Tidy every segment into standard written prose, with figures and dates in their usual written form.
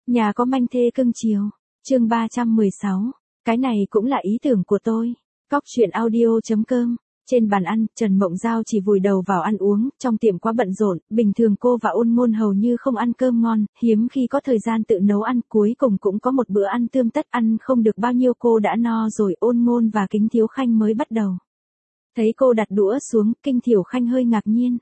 Nhà có manh thê cưng chiều. Chương 316. Cái này cũng là ý tưởng của tôi. Cóc truyện audio.com. Trên bàn ăn, Trần Mộng Giao chỉ vùi đầu vào ăn uống, trong tiệm quá bận rộn, bình thường cô và Ôn Ngôn hầu như không ăn cơm ngon, hiếm khi có thời gian tự nấu ăn, cuối cùng cũng có một bữa ăn tươm tất, ăn không được bao nhiêu cô đã no rồi. Ôn Ngôn và Kính Thiếu Khanh mới bắt đầu. Thấy cô đặt đũa xuống, Kinh Thiểu Khanh hơi ngạc nhiên.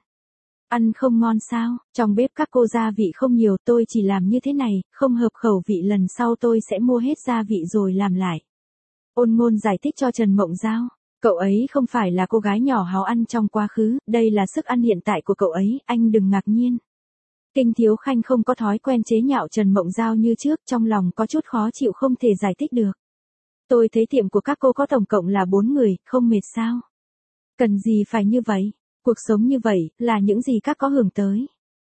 Ăn không ngon sao? Trong bếp các cô gia vị không nhiều, tôi chỉ làm như thế này, không hợp khẩu vị lần sau tôi sẽ mua hết gia vị rồi làm lại. Ôn Ngôn giải thích cho Trần Mộng Giao. Cậu ấy không phải là cô gái nhỏ háo ăn trong quá khứ, đây là sức ăn hiện tại của cậu ấy, anh đừng ngạc nhiên. Kinh Thiếu Khanh không có thói quen chế nhạo Trần Mộng Giao như trước, trong lòng có chút khó chịu không thể giải thích được. Tôi thấy tiệm của các cô có tổng cộng là 4 người, không mệt sao? Cần gì phải như vậy? Cuộc sống như vậy, là những gì các có hưởng tới.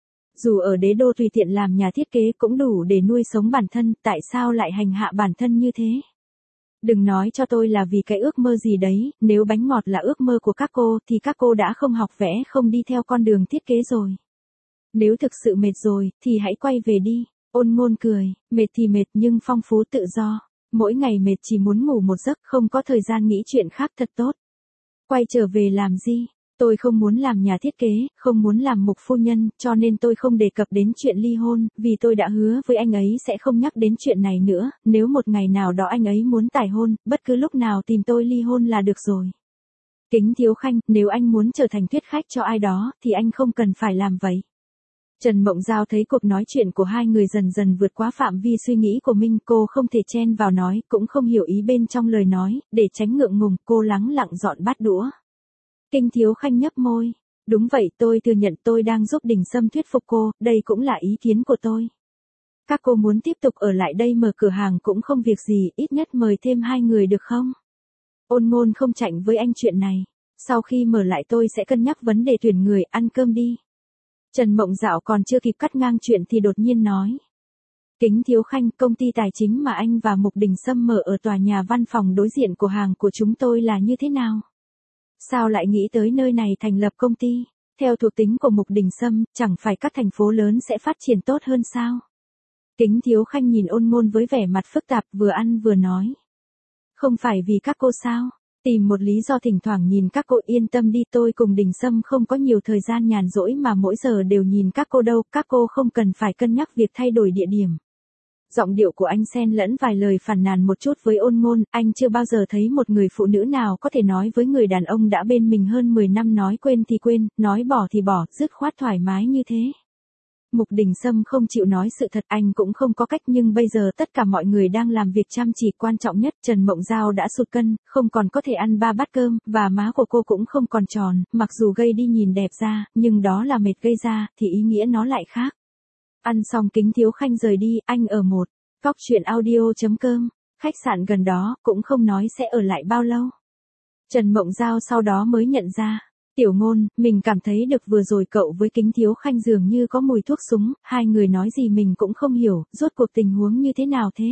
Dù ở đế đô tùy tiện làm nhà thiết kế cũng đủ để nuôi sống bản thân, tại sao lại hành hạ bản thân như thế? Đừng nói cho tôi là vì cái ước mơ gì đấy, nếu bánh ngọt là ước mơ của các cô thì các cô đã không học vẽ không đi theo con đường thiết kế rồi. Nếu thực sự mệt rồi, thì hãy quay về đi. Ôn Ngôn cười, mệt thì mệt nhưng phong phú tự do. Mỗi ngày mệt chỉ muốn ngủ một giấc, không có thời gian nghĩ chuyện khác thật tốt. Quay trở về làm gì? Tôi không muốn làm nhà thiết kế, không muốn làm mục phu nhân, cho nên tôi không đề cập đến chuyện ly hôn, vì tôi đã hứa với anh ấy sẽ không nhắc đến chuyện này nữa, nếu một ngày nào đó anh ấy muốn tải hôn, bất cứ lúc nào tìm tôi ly hôn là được rồi. Kính Thiếu Khanh, nếu anh muốn trở thành thuyết khách cho ai đó, thì anh không cần phải làm vậy. Trần Mộng Giao thấy cuộc nói chuyện của hai người dần dần vượt quá phạm vi suy nghĩ của mình, cô không thể chen vào nói, cũng không hiểu ý bên trong lời nói, để tránh ngượng ngùng, cô lắng lặng dọn bát đũa. Kinh Thiếu Khanh nhấp môi. Đúng vậy, tôi thừa nhận tôi đang giúp Đình Sâm thuyết phục cô, đây cũng là ý kiến của tôi. Các cô muốn tiếp tục ở lại đây mở cửa hàng cũng không việc gì, ít nhất mời thêm 2 người được không? Ôn Ngôn không chạnh với anh chuyện này. Sau khi mở lại tôi sẽ cân nhắc vấn đề tuyển người, ăn cơm đi. Trần Mộng Dạo còn chưa kịp cắt ngang chuyện thì đột nhiên nói. Kính Thiếu Khanh, công ty tài chính mà anh và Mục Đình Sâm mở ở tòa nhà văn phòng đối diện của hàng của chúng tôi là như thế nào? Sao lại nghĩ tới nơi này thành lập công ty? Theo thuộc tính của Mục Đình Sâm, chẳng phải các thành phố lớn sẽ phát triển tốt hơn sao? Kính Thiếu Khanh nhìn Ôn Ngôn với vẻ mặt phức tạp, vừa ăn vừa nói. Không phải vì các cô sao? Tìm một lý do thỉnh thoảng nhìn các cô, yên tâm đi, tôi cùng Đình Sâm không có nhiều thời gian nhàn rỗi mà mỗi giờ đều nhìn các cô đâu, các cô không cần phải cân nhắc việc thay đổi địa điểm. Giọng điệu của anh xen lẫn vài lời phàn nàn một chút với Ôn Ngôn, anh chưa bao giờ thấy một người phụ nữ nào có thể nói với người đàn ông đã bên mình hơn 10 năm nói quên thì quên, nói bỏ thì bỏ, dứt khoát thoải mái như thế. Mục Đình Sâm không chịu nói sự thật, anh cũng không có cách, nhưng bây giờ tất cả mọi người đang làm việc chăm chỉ, quan trọng nhất Trần Mộng Giao đã sụt cân, không còn có thể ăn 3 bát cơm, và má của cô cũng không còn tròn, mặc dù gây đi nhìn đẹp ra, nhưng đó là mệt gây ra, thì ý nghĩa nó lại khác. Ăn xong Kính Thiếu Khanh rời đi, anh ở một Cóc truyện audio.com, khách sạn gần đó, cũng không nói sẽ ở lại bao lâu. Trần Mộng Giao sau đó mới nhận ra. Tiểu Ngôn, mình cảm thấy được vừa rồi cậu với Kính Thiếu Khanh dường như có mùi thuốc súng, hai người nói gì mình cũng không hiểu, rốt cuộc tình huống như thế nào thế?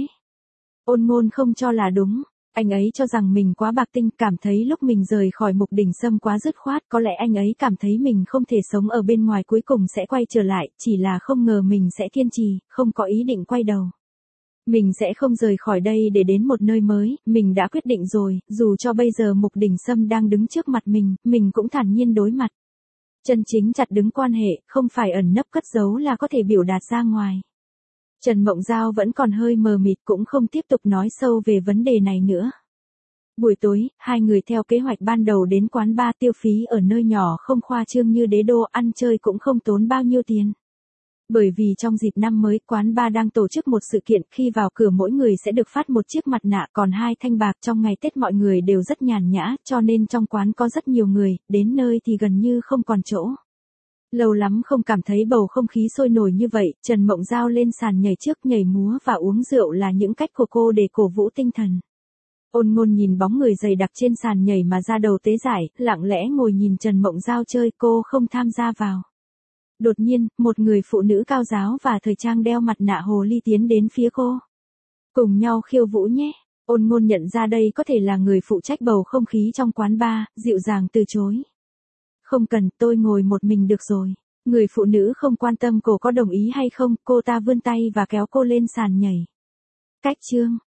Ôn Ngôn không cho là đúng, anh ấy cho rằng mình quá bạc tinh, cảm thấy lúc mình rời khỏi Mục Đình Sâm quá dứt khoát, có lẽ anh ấy cảm thấy mình không thể sống ở bên ngoài, cuối cùng sẽ quay trở lại, chỉ là không ngờ mình sẽ kiên trì, không có ý định quay đầu. Mình sẽ không rời khỏi đây để đến một nơi mới, mình đã quyết định rồi, dù cho bây giờ Mục Đình Sâm đang đứng trước mặt mình cũng thản nhiên đối mặt. Chân chính chặt đứng quan hệ, không phải ẩn nấp cất giấu là có thể biểu đạt ra ngoài. Trần Mộng Giao vẫn còn hơi mờ mịt, cũng không tiếp tục nói sâu về vấn đề này nữa. Buổi tối, hai người theo kế hoạch ban đầu đến quán bar, tiêu phí ở nơi nhỏ không khoa trương như đế đô, ăn chơi cũng không tốn bao nhiêu tiền. Bởi vì trong dịp năm mới, quán bar đang tổ chức một sự kiện, khi vào cửa mỗi người sẽ được phát một chiếc mặt nạ còn 2 thanh bạc, trong ngày Tết mọi người đều rất nhàn nhã, cho nên trong quán có rất nhiều người, đến nơi thì gần như không còn chỗ. Lâu lắm không cảm thấy bầu không khí sôi nổi như vậy, Trần Mộng Giao lên sàn nhảy trước, nhảy múa và uống rượu là những cách của cô để cổ vũ tinh thần. Ôn Ngôn nhìn bóng người dày đặc trên sàn nhảy mà ra đầu tế giải, lặng lẽ ngồi nhìn Trần Mộng Giao chơi, cô không tham gia vào. Đột nhiên, một người phụ nữ cao ráo và thời trang đeo mặt nạ hồ ly tiến đến phía cô. Cùng nhau khiêu vũ nhé. Ôn Ngôn nhận ra đây có thể là người phụ trách bầu không khí trong quán bar, dịu dàng từ chối. Không cần, tôi ngồi một mình được rồi. Người phụ nữ không quan tâm cô có đồng ý hay không, cô ta vươn tay và kéo cô lên sàn nhảy. Cách chương